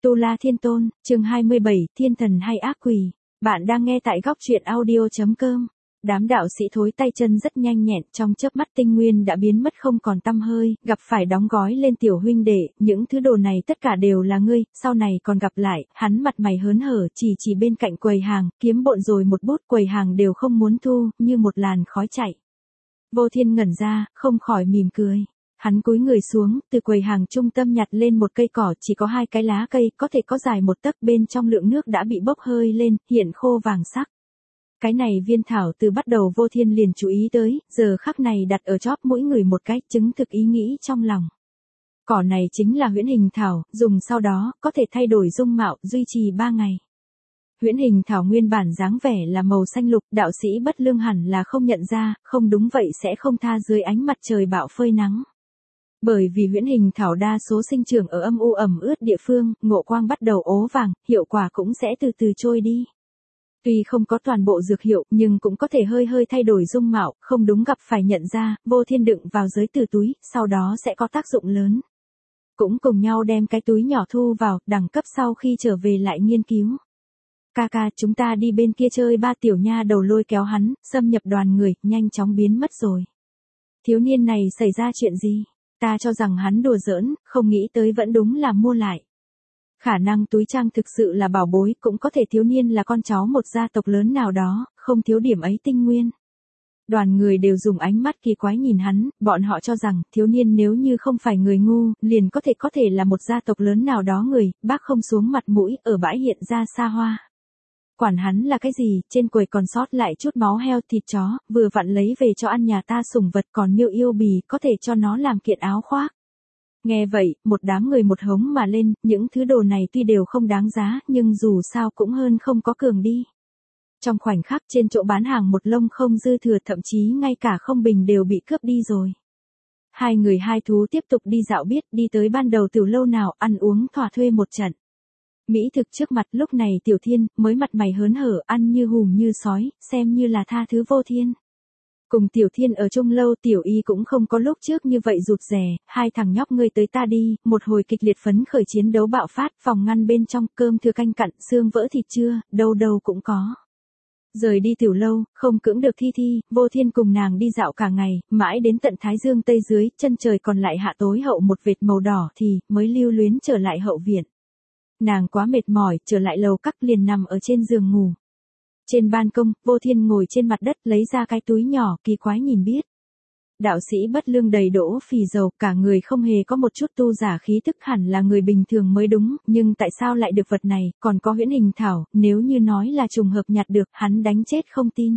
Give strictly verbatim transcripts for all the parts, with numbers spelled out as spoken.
Tu La Thiên Tôn, chương hai mươi bảy, Thiên Thần hay Ác Quỷ. Bạn đang nghe tại góc truyện audio chấm com. Đám đạo sĩ thối tay chân rất nhanh nhẹn, trong chớp mắt tinh nguyên đã biến mất không còn tăm hơi, gặp phải đóng gói lên tiểu huynh đệ, những thứ đồ này tất cả đều là ngươi, sau này còn gặp lại. Hắn mặt mày hớn hở, chỉ chỉ bên cạnh quầy hàng, kiếm bộn rồi một bút, quầy hàng đều không muốn thu, như một làn khói chạy. Vô Thiên ngẩn ra, không khỏi mỉm cười. Hắn cúi người xuống, từ quầy hàng trung tâm nhặt lên một cây cỏ, chỉ có hai cái lá cây, có thể có dài một tấc, bên trong lượng nước đã bị bốc hơi lên, hiện khô vàng sắc. Cái này viên thảo từ bắt đầu Vô Thiên liền chú ý tới, giờ khắc này đặt ở chóp mỗi người một cái, chứng thực ý nghĩ trong lòng. Cỏ này chính là huyễn hình thảo, dùng sau đó, có thể thay đổi dung mạo, duy trì ba ngày. Huyễn hình thảo nguyên bản dáng vẻ là màu xanh lục, đạo sĩ bất lương hẳn là không nhận ra, không đúng vậy sẽ không tha dưới ánh mặt trời bạo phơi nắng. Bởi vì huyễn hình thảo đa số sinh trưởng ở âm u ẩm ướt địa phương, ngộ quang bắt đầu ố vàng, hiệu quả cũng sẽ từ từ trôi đi. Tuy không có toàn bộ dược hiệu, nhưng cũng có thể hơi hơi thay đổi dung mạo, không đúng gặp phải nhận ra, Vô Thiên đựng vào dưới từ túi, sau đó sẽ có tác dụng lớn. Cũng cùng nhau đem cái túi nhỏ thu vào, đẳng cấp sau khi trở về lại nghiên cứu. Ca ca, chúng ta đi bên kia chơi. Ba tiểu nha đầu lôi kéo hắn, xâm nhập đoàn người, nhanh chóng biến mất rồi. Thiếu niên này xảy ra chuyện gì? Ta cho rằng hắn đùa giỡn, không nghĩ tới vẫn đúng là mua lại. Khả năng túi trang thực sự là bảo bối, cũng có thể thiếu niên là con cháu một gia tộc lớn nào đó, không thiếu điểm ấy tinh nguyên. Đoàn người đều dùng ánh mắt kỳ quái nhìn hắn, bọn họ cho rằng thiếu niên nếu như không phải người ngu, liền có thể có thể là một gia tộc lớn nào đó người, bác không xuống mặt mũi, ở bãi hiện ra xa hoa. Quản hắn là cái gì, trên quầy còn sót lại chút máu heo thịt chó, vừa vặn lấy về cho ăn nhà ta sủng vật, còn miêu yêu bì, có thể cho nó làm kiện áo khoác. Nghe vậy, một đám người một hống mà lên, những thứ đồ này tuy đều không đáng giá, nhưng dù sao cũng hơn không có cường đi. Trong khoảnh khắc trên chỗ bán hàng một lông không dư thừa, thậm chí ngay cả không bình đều bị cướp đi rồi. Hai người hai thú tiếp tục đi dạo biết, đi tới ban đầu tiểu lâu nào, ăn uống thỏa thuê một trận. Mỹ thực trước mặt, lúc này Tiểu Thiên mới mặt mày hớn hở, ăn như hùm như sói, xem như là tha thứ Vô Thiên. Cùng Tiểu Thiên ở chung lâu, Tiểu Y cũng không có lúc trước như vậy rụt rè, hai thằng nhóc ngươi tới ta đi, một hồi kịch liệt phấn khởi chiến đấu bạo phát, phòng ngăn bên trong, cơm thừa canh cặn, xương vỡ thịt chưa, đâu đâu cũng có. Rời đi tiểu lâu, không cưỡng được Thi Thi, Vô Thiên cùng nàng đi dạo cả ngày, mãi đến tận Thái Dương Tây dưới, chân trời còn lại hạ tối hậu một vệt màu đỏ thì, mới lưu luyến trở lại hậu viện. Nàng quá mệt mỏi, trở lại lầu các liền nằm ở trên giường ngủ. Trên ban công, Vô Thiên ngồi trên mặt đất lấy ra cái túi nhỏ, kỳ quái nhìn biết. Đạo sĩ bất lương đầy đỗ phì dầu, cả người không hề có một chút tu giả khí tức, hẳn là người bình thường mới đúng, nhưng tại sao lại được vật này, còn có huyễn hình thảo, nếu như nói là trùng hợp nhặt được, hắn đánh chết không tin.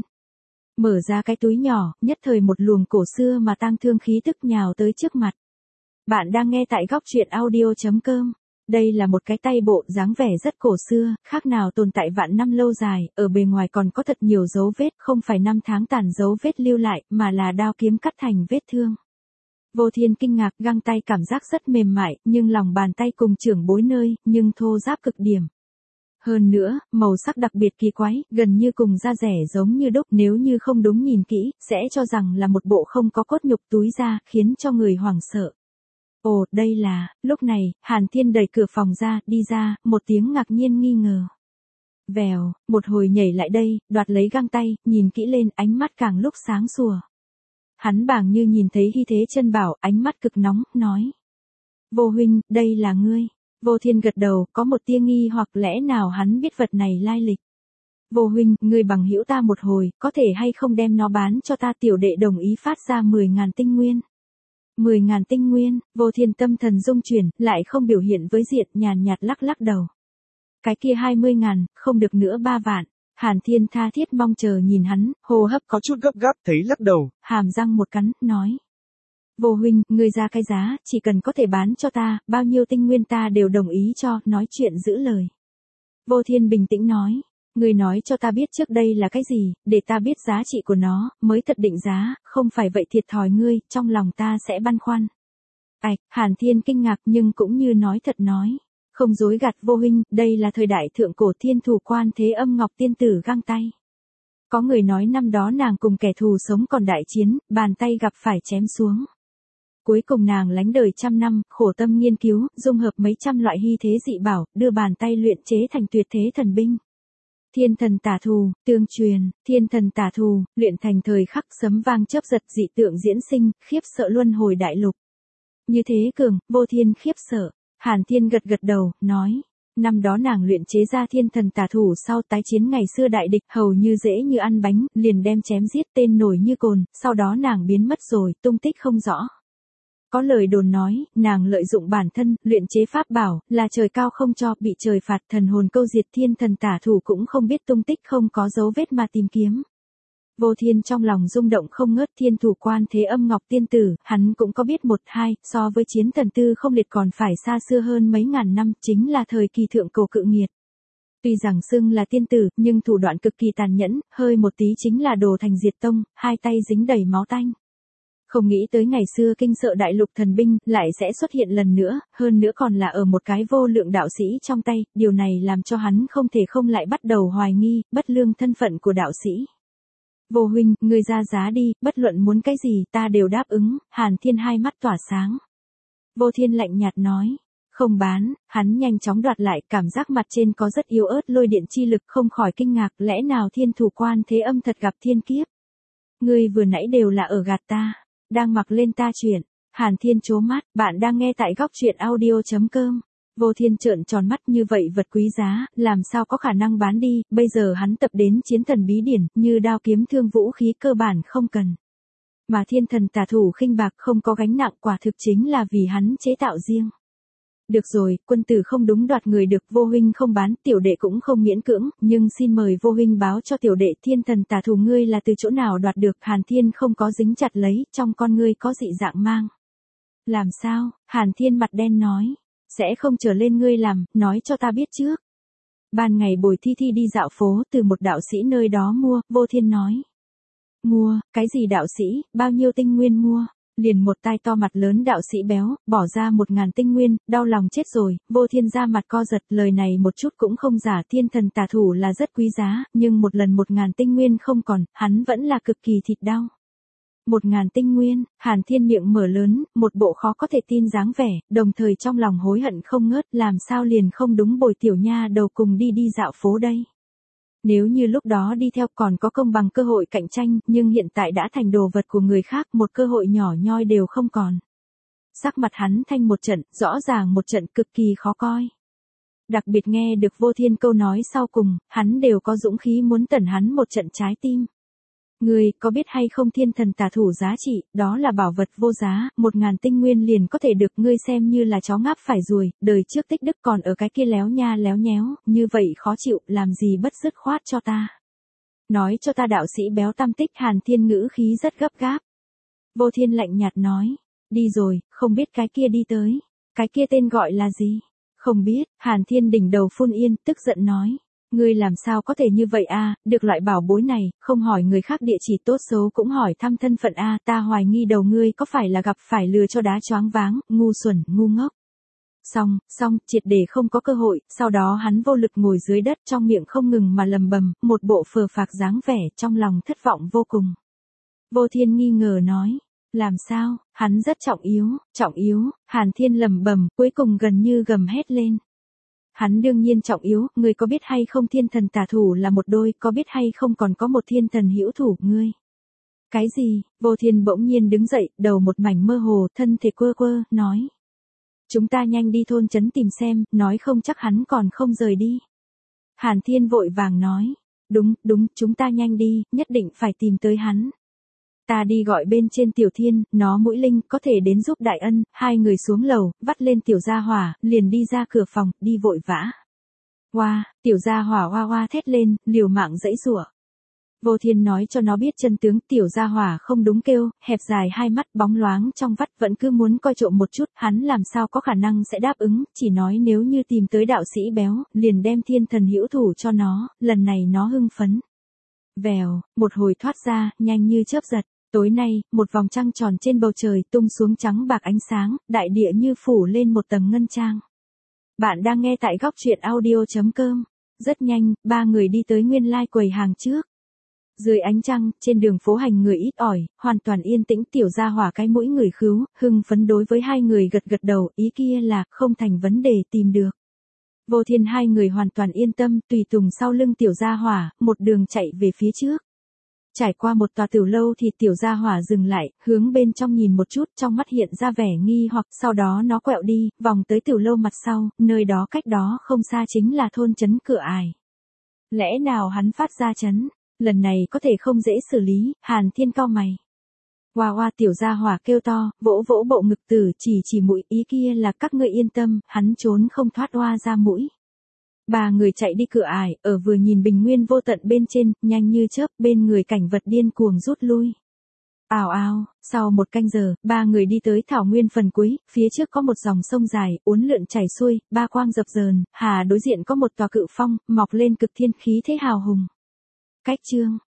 Mở ra cái túi nhỏ, nhất thời một luồng cổ xưa mà tang thương khí tức nhào tới trước mặt. Bạn đang nghe tại góc truyện audio chấm com. Đây là một cái tay bộ dáng vẻ rất cổ xưa, khác nào tồn tại vạn năm lâu dài, ở bề ngoài còn có thật nhiều dấu vết, không phải năm tháng tàn dấu vết lưu lại, mà là đao kiếm cắt thành vết thương. Vô Thiên kinh ngạc, găng tay cảm giác rất mềm mại, nhưng lòng bàn tay cùng trưởng bối nơi, nhưng thô ráp cực điểm. Hơn nữa, màu sắc đặc biệt kỳ quái, gần như cùng da rẻ giống như đúc, nếu như không đúng nhìn kỹ, sẽ cho rằng là một bộ không có cốt nhục túi da, khiến cho người hoảng sợ. Ồ, đây là, lúc này, Hàn Thiên đẩy cửa phòng ra, đi ra, một tiếng ngạc nhiên nghi ngờ. Vèo, một hồi nhảy lại đây, đoạt lấy găng tay, nhìn kỹ lên, ánh mắt càng lúc sáng sủa. Hắn bàng như nhìn thấy Hy Thế Chân Bảo, ánh mắt cực nóng, nói. Vô huynh, đây là ngươi. Vô Thiên gật đầu, có một tia nghi hoặc lẽ nào hắn biết vật này lai lịch. Vô huynh, ngươi bằng hữu ta một hồi, có thể hay không đem nó bán cho ta? Tiểu đệ đồng ý phát ra mười ngàn tinh nguyên. Mười ngàn tinh nguyên, Vô Thiên tâm thần rung chuyển, lại không biểu hiện với diện, nhàn nhạt lắc lắc đầu. Cái kia hai mươi ngàn, không được nữa ba vạn. Hàn Thiên tha thiết mong chờ nhìn hắn, hô hấp có chút gấp gáp, thấy lắc đầu, hàm răng một cắn, nói. Vô huynh, ngươi ra cái giá, chỉ cần có thể bán cho ta, bao nhiêu tinh nguyên ta đều đồng ý cho, nói chuyện giữ lời. Vô Thiên bình tĩnh nói. Ngươi nói cho ta biết trước đây là cái gì, để ta biết giá trị của nó, mới thật định giá, không phải vậy thiệt thòi ngươi, trong lòng ta sẽ băn khoăn. Ảch, Hàn Thiên kinh ngạc nhưng cũng như nói thật nói. Không dối gạt Vô huynh, đây là thời đại thượng cổ thiên thủ Quan Thế Âm Ngọc tiên tử găng tay. Có người nói năm đó nàng cùng kẻ thù sống còn đại chiến, bàn tay gặp phải chém xuống. Cuối cùng nàng lánh đời trăm năm, khổ tâm nghiên cứu, dung hợp mấy trăm loại hy thế dị bảo, đưa bàn tay luyện chế thành tuyệt thế thần binh. Thiên thần tả thù, tương truyền, thiên thần tả thù, luyện thành thời khắc sấm vang chớp giật dị tượng diễn sinh, khiếp sợ luân hồi đại lục. Như thế cường, vô thiên khiếp sợ. Hàn Thiên gật gật đầu, nói. Năm đó nàng luyện chế ra thiên thần tả thủ sau tái chiến ngày xưa đại địch hầu như dễ như ăn bánh, liền đem chém giết tên nổi như cồn, sau đó nàng biến mất rồi, tung tích không rõ. Có lời đồn nói, nàng lợi dụng bản thân, luyện chế pháp bảo, là trời cao không cho, bị trời phạt thần hồn câu diệt thiên thần tả thủ cũng không biết tung tích không có dấu vết mà tìm kiếm. Vô Thiên trong lòng rung động không ngớt thiên thủ quan thế âm ngọc tiên tử, hắn cũng có biết một hai, so với chiến thần tư không liệt còn phải xa xưa hơn mấy ngàn năm, chính là thời kỳ thượng cổ cự nghiệt. Tuy rằng xưng là tiên tử, nhưng thủ đoạn cực kỳ tàn nhẫn, hơi một tí chính là đồ thành diệt tông, hai tay dính đầy máu tanh. Không nghĩ tới ngày xưa kinh sợ đại lục thần binh, lại sẽ xuất hiện lần nữa, hơn nữa còn là ở một cái vô lượng đạo sĩ trong tay, điều này làm cho hắn không thể không lại bắt đầu hoài nghi, bất lương thân phận của đạo sĩ. Vô huynh, ngươi ra giá đi, bất luận muốn cái gì ta đều đáp ứng, Hàn Thiên hai mắt tỏa sáng. Vô Thiên lạnh nhạt nói, không bán, hắn nhanh chóng đoạt lại, cảm giác mặt trên có rất yếu ớt lôi điện chi lực, không khỏi kinh ngạc, lẽ nào thiên thủ quan thế âm thật gặp thiên kiếp. Ngươi vừa nãy đều là ở gạt ta, đang mặc lên ta chuyện. Hàn Thiên trố mắt, bạn đang nghe tại góc truyện audio chấm com. Vô Thiên trợn tròn mắt, như vậy vật quý giá, làm sao có khả năng bán đi, bây giờ hắn tập đến chiến thần bí điển, như đao kiếm thương vũ khí cơ bản không cần. Mà thiên thần tả thủ khinh bạc không có gánh nặng, quả thực chính là vì hắn chế tạo riêng. Được rồi, quân tử không đúng đoạt người được, vô huynh không bán, tiểu đệ cũng không miễn cưỡng, nhưng xin mời vô huynh báo cho tiểu đệ thiên thần tả thủ ngươi là từ chỗ nào đoạt được. Hàn Thiên không có dính chặt lấy, trong con ngươi có dị dạng mang. Làm sao? Hàn Thiên mặt đen nói. Sẽ không trở lên ngươi làm, nói cho ta biết trước. Ban ngày Bồi Thi Thi đi dạo phố, từ một đạo sĩ nơi đó mua, Vô Thiên nói. Mua, cái gì đạo sĩ, bao nhiêu tinh nguyên mua? Liền một tai to mặt lớn đạo sĩ béo, bỏ ra một ngàn tinh nguyên, đau lòng chết rồi. Vô Thiên ra mặt co giật, lời này một chút cũng không giả, thiên thần tả thủ là rất quý giá, nhưng một lần một ngàn tinh nguyên không còn, hắn vẫn là cực kỳ thịt đau. Một ngàn tinh nguyên, Hàn Thiên miệng mở lớn, một bộ khó có thể tin dáng vẻ, đồng thời trong lòng hối hận không ngớt, làm sao liền không đúng Bồi tiểu nha đầu cùng đi đi dạo phố đây. Nếu như lúc đó đi theo còn có công bằng cơ hội cạnh tranh, nhưng hiện tại đã thành đồ vật của người khác, một cơ hội nhỏ nhoi đều không còn. Sắc mặt hắn thanh một trận, rõ ràng một trận cực kỳ khó coi. Đặc biệt nghe được Vô Thiên câu nói sau cùng, hắn đều có dũng khí muốn tẩn hắn một trận trái tim. Ngươi có biết hay không thiên thần tả thủ giá trị, đó là bảo vật vô giá, một ngàn tinh nguyên liền có thể được, ngươi xem như là chó ngáp phải ruồi, đời trước tích đức còn ở cái kia léo nha léo nhéo, như vậy khó chịu, làm gì bất dứt khoát cho ta. Nói cho ta đạo sĩ béo tam tích. Hàn Thiên ngữ khí rất gấp gáp. Vô Thiên lạnh nhạt nói, đi rồi, không biết cái kia đi tới, cái kia tên gọi là gì? Không biết. Hàn Thiên đỉnh đầu phun yên, tức giận nói. Ngươi làm sao có thể như vậy a, được loại bảo bối này, không hỏi người khác địa chỉ tốt xấu cũng hỏi thăm thân phận a, ta hoài nghi đầu ngươi có phải là gặp phải lừa cho đá choáng váng, ngu xuẩn, ngu ngốc. Xong, xong, triệt để không có cơ hội, sau đó hắn vô lực ngồi dưới đất, trong miệng không ngừng mà lầm bầm, một bộ phờ phạc dáng vẻ, trong lòng thất vọng vô cùng. Vô Thiên nghi ngờ nói, làm sao, hắn rất trọng yếu, trọng yếu. Hàn Thiên lầm bầm, cuối cùng gần như gầm hét lên. Hắn đương nhiên trọng yếu, ngươi có biết hay không thiên thần tả thủ là một đôi, có biết hay không còn có một thiên thần hữu thủ, ngươi. Cái gì? Vô Thiên bỗng nhiên đứng dậy, đầu một mảnh mơ hồ, thân thể quơ quơ, nói. Chúng ta nhanh đi thôn trấn tìm xem, nói không chắc hắn còn không rời đi. Hàn Thiên vội vàng nói. Đúng, đúng, chúng ta nhanh đi, nhất định phải tìm tới hắn. Ta đi gọi bên trên Tiểu Thiên, nó mũi linh, có thể đến giúp đại ân. Hai người xuống lầu, vắt lên Tiểu Gia Hỏa, liền đi ra cửa phòng, đi vội vã. Hoa, Tiểu Gia Hỏa hoa hoa thét lên, liều mạng giãy giụa. Vô Thiên nói cho nó biết chân tướng, Tiểu Gia Hỏa không đúng kêu, hẹp dài hai mắt bóng loáng trong vắt vẫn cứ muốn coi trộm một chút, hắn làm sao có khả năng sẽ đáp ứng, chỉ nói nếu như tìm tới đạo sĩ béo, liền đem thiên thần hữu thủ cho nó, lần này nó hưng phấn. Vèo, một hồi thoát ra, nhanh như chớp giật. Tối nay, một vòng trăng tròn trên bầu trời tung xuống trắng bạc ánh sáng, đại địa như phủ lên một tầng ngân trang. Bạn đang nghe tại góc truyện audio chấm com. Rất nhanh, ba người đi tới nguyên lai quầy hàng trước. Dưới ánh trăng, trên đường phố hành người ít ỏi, hoàn toàn yên tĩnh, tiểu gia hỏa cái mũi người khứu, hưng phấn đối với hai người gật gật đầu, ý kia là không thành vấn đề tìm được. Vô Thiên hai người hoàn toàn yên tâm, tùy tùng sau lưng tiểu gia hỏa, một đường chạy về phía trước. Trải qua một tòa tiểu lâu thì tiểu gia hỏa dừng lại, hướng bên trong nhìn một chút, trong mắt hiện ra vẻ nghi hoặc, sau đó nó quẹo đi, vòng tới tiểu lâu mặt sau, nơi đó cách đó không xa chính là thôn trấn Cửa Ải. Lẽ nào hắn phát ra trấn, lần này có thể không dễ xử lý, Hàn Thiên cau mày. Hoa hoa tiểu gia hỏa kêu to, vỗ vỗ bộ ngực tử, chỉ chỉ mũi, ý kia là các ngươi yên tâm, hắn trốn không thoát hoa ra mũi. Ba người chạy đi Cửa Ải, ở vừa nhìn bình nguyên vô tận bên trên, nhanh như chớp, bên người cảnh vật điên cuồng rút lui. Ào ào, sau một canh giờ, ba người đi tới thảo nguyên phần cuối, phía trước có một dòng sông dài, uốn lượn chảy xuôi, ba quang dập dờn, hà đối diện có một tòa cự phong, mọc lên cực thiên khí thế hào hùng. Cách chương